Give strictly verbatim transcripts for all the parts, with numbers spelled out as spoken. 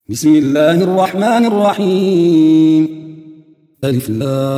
بسم الله الرحمن الرحيم. ألف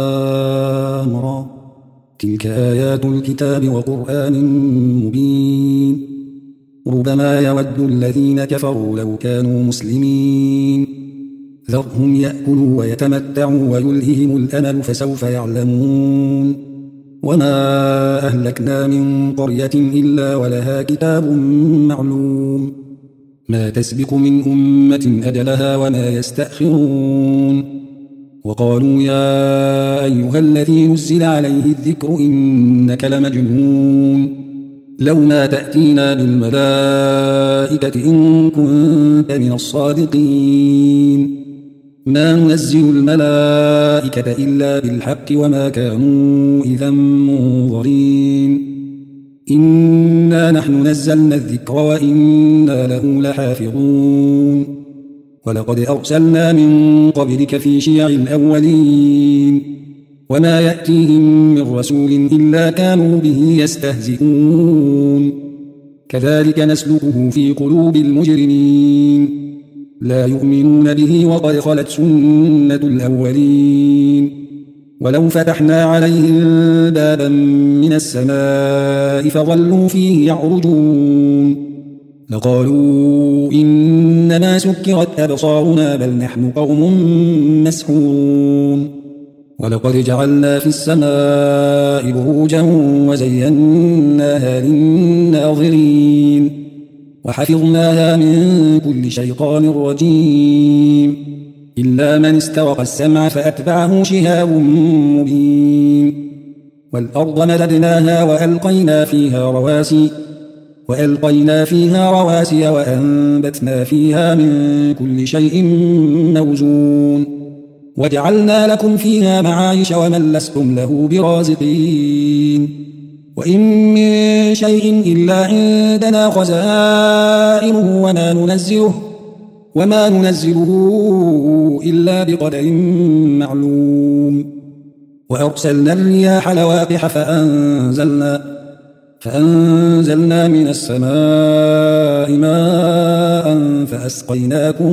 لام را. تلك آيات الكتاب وقرآن مبين. ربما يود الذين كفروا لو كانوا مسلمين. ذرهم يأكلوا ويتمتعوا ويلههم الأمل فسوف يعلمون. وما أهلكنا من قرية إلا ولها كتاب معلوم. ما تسبق من أمة أجلها وما يستأخرون. وقالوا يا أيها الذي نزل عليه الذكر إنك لمجنون. لو ما تأتينا بالملائكة إن كنت من الصادقين. ما ننزل الملائكة إلا بالحق وما كانوا إذا منظرين. إنا نحن نزلنا الذكر وإنا له لحافظون. ولقد أرسلنا من قبلك في شيع الأولين. وما يأتيهم من رسول إلا كانوا به يستهزئون. كذلك نسلكه في قلوب المجرمين. لا يؤمنون به وقد خلت سنة الأولين. ولو فتحنا عليهم بابا من السماء فظلوا فيه يعرجون لقالوا إنما سكرت أبصارنا بل نحن قوم مسحورون. ولقد جعلنا في السماء بروجا وزيناها للناظرين وحفظناها من كل شيطان رجيم إلا من استرق السمع فأتبعه شهاب مبين. والأرض مددناها وألقينا فيها رواسي وألقينا فيها رواسي وأنبتنا فيها من كل شيء موزون. وجعلنا لكم فيها معايش ومن لستم له برازقين. وإن من شيء إلا عندنا خزائنه وما ننزله وما ننزله إلا بقدر معلوم. وأرسلنا الرياح لواقح فأنزلنا فأنزلنا من السماء ماء فأسقيناكم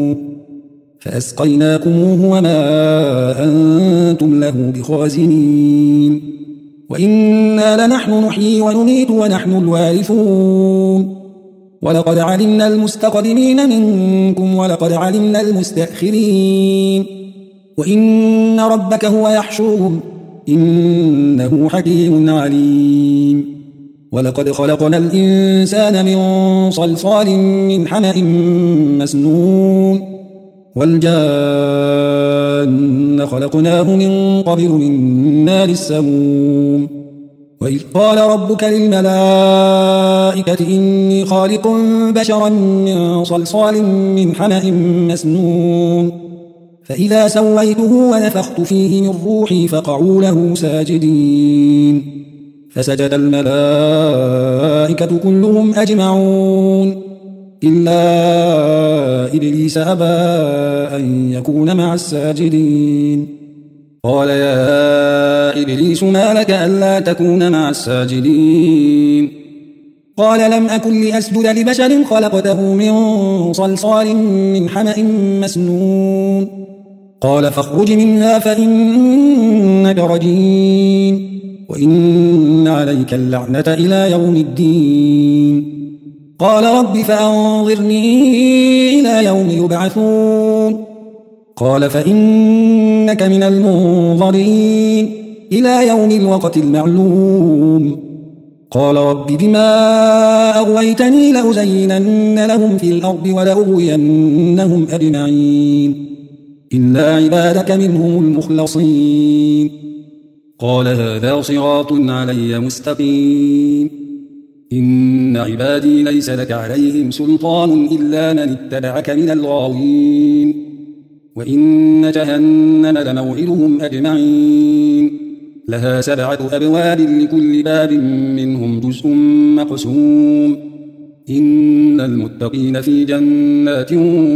فأسقيناكموه وما أنتم له بخازنين. وإنا لنحن نحيي ونميت ونحن الوارثون. ولقد علمنا المستقدمين منكم ولقد علمنا المستأخرين. وإن ربك هو يحشرهم إنه حكيم عليم. ولقد خلقنا الإنسان من صلصال من حمأ مسنون. والجان خلقناه من قبل من نار السموم. وإذ قال ربك للملائكة إني خالق بشرا من صلصال من حمأ مسنون. فإذا سويته ونفخت فيه من روحي فقعوا له ساجدين. فسجد الملائكة كلهم أجمعون إلا إبليس أبى أن يكون مع الساجدين. قال يا إبليس ما لك ألا تكون مع الساجدين؟ قال لم أكن لأسجد لبشر خلقته من صلصال من حمأ مسنون. قال فاخرج منها فإنك رجيم وإن عليك اللعنة إلى يوم الدين. قال رب فأنظرني إلى يوم يبعثون. قال فإنك من المنظرين إلى يوم الوقت المعلوم. قال رب بما أغويتني لأزينن لهم في الأرض ولأغوينهم أجمعين إلا عبادك منهم المخلصين. قال هذا صراط علي مستقيم. إن عبادي ليس لك عليهم سلطان إلا من اتبعك من الغاوين. وإن جهنم لموعدهم أجمعين. لها سبعة أبواب لكل باب منهم جزء مقسوم. إن المتقين في جنات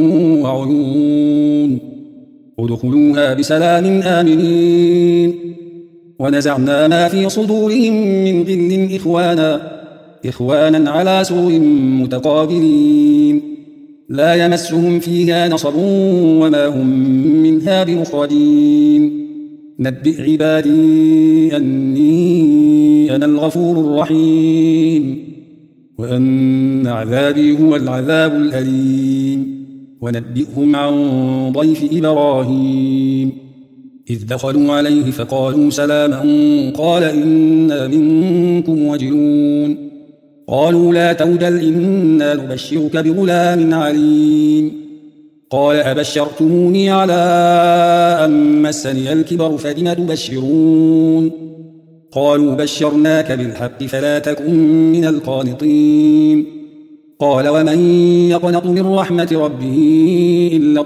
وعيون. ادخلوها بسلام آمنين. ونزعنا ما في صدورهم من غل إخوانا إخوانا على سرر متقابلين. لا يمسهم فيها نصب وما هم منها بمخرجين نبئ عبادي أني أنا الغفور الرحيم وأن عذابي هو العذاب الأليم ونبئهم عن ضيف إبراهيم إذ دخلوا عليه فقالوا سلاما قال إنا منكم وجلون قالوا لا توجل إنا نبشرك بغلام عليم قال أبشرتموني على أن مسني الكبر فبم تبشرون قالوا بشرناك بالحق فلا تكن من القانطين قال ومن يقنط من رحمة ربه إلا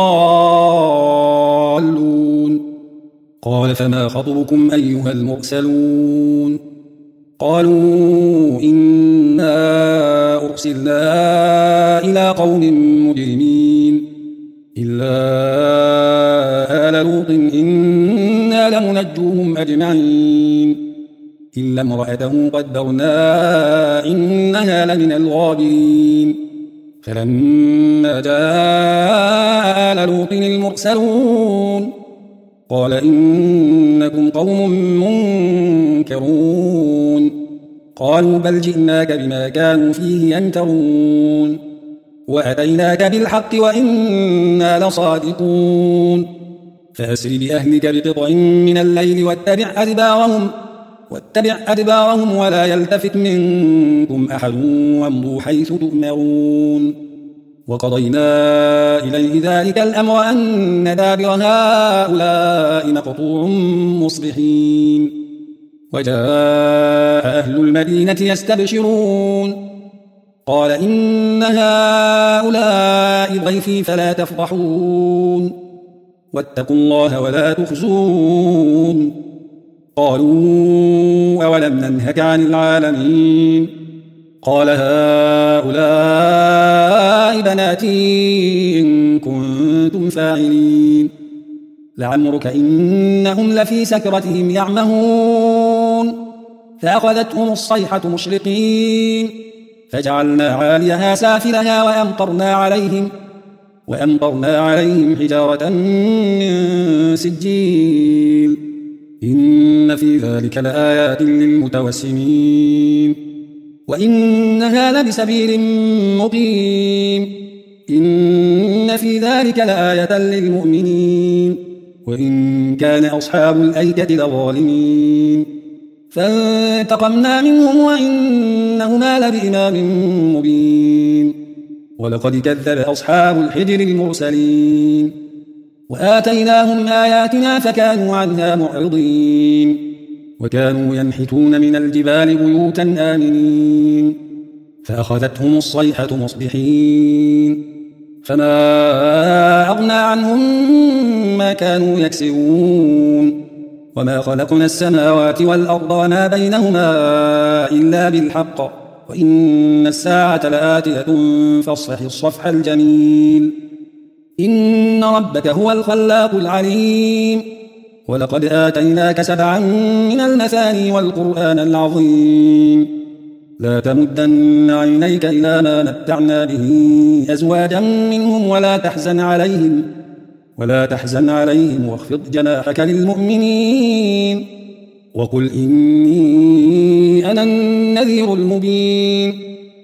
الضالون قال فما خطبكم أيها المرسلون قالوا إنا أرسلنا إلى قوم مجرمين إلا آل لوط إنا لمنجوهم أجمعين إلا امرأته قدرنا إنها لمن الغابرين فلما جاء آل لوط المرسلون قال إنكم قوم منكرون قالوا بل جئناك بما كانوا فيه يمترون وأتيناك بالحق وإنا لصادقون فأسر بأهلك بقطع من الليل واتبع أدبارهم واتبع أدبارهم ولا يلتفت منكم أحد وامضوا حيث تؤمرون وقضينا إليه ذلك الأمر أن دابر هؤلاء مقطوع مصبحين وجاء أهل المدينة يستبشرون قال إن هؤلاء ضيفي فلا تفضحون واتقوا الله ولا تخزون قالوا أولم ننهك عن العالمين قال هؤلاء بناتي إن كنتم فاعلين لعمرك إنهم لفي سكرتهم يعمهون فأخذتهم الصيحة مشرقين فجعلنا عاليها سافلها وأمطرنا عليهم وأمطرنا عليهم حجارة من سجيل إن في ذلك لآيات للمتوسمين وإنها لبسبيل مقيم إن في ذلك لآية للمؤمنين وإن كان أصحاب الأيكة لظالمين فانتقمنا منهم وإنهما لبإمام مبين ولقد كذب أصحاب الحجر المرسلين وآتيناهم آياتنا فكانوا عنها معرضين وكانوا ينحتون من الجبال بيوتا آمنين فأخذتهم الصيحة مصبحين فما أغنى عنهم ما كانوا يكسبون وما خلقنا السماوات والأرض وما بينهما إلا بالحق وإن الساعة لآتية فاصفح الصفح الجميل إن ربك هو الخلاق العليم ولقد آتيناك سبعا من المثاني والقرآن العظيم لا تمدن عينيك إلى ما متعنا به أزواجا منهم ولا تحزن عليهم ولا تحزن عليهم واخفض جناحك للمؤمنين وقل إني أنا النذير المبين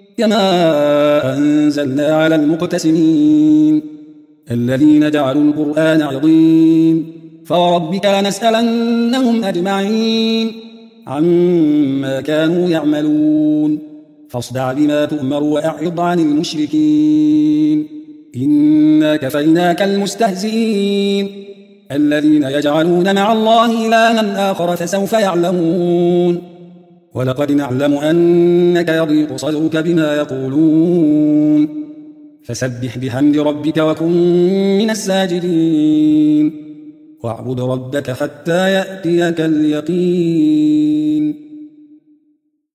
كما أنزلنا على المقتسمين الذين جعلوا القرآن عظيم فوربك لنسألنهم أجمعين عما كانوا يعملون فاصدع بما تؤمر وأعرض عن المشركين إنا كفيناك المستهزئين الذين يجعلون مع الله إلها آخر فسوف يعلمون ولقد نعلم أنك يضيق صدرك بما يقولون فسبح بحمد ربك وكن من الساجدين واعبد ربك حتى يأتيك اليقين.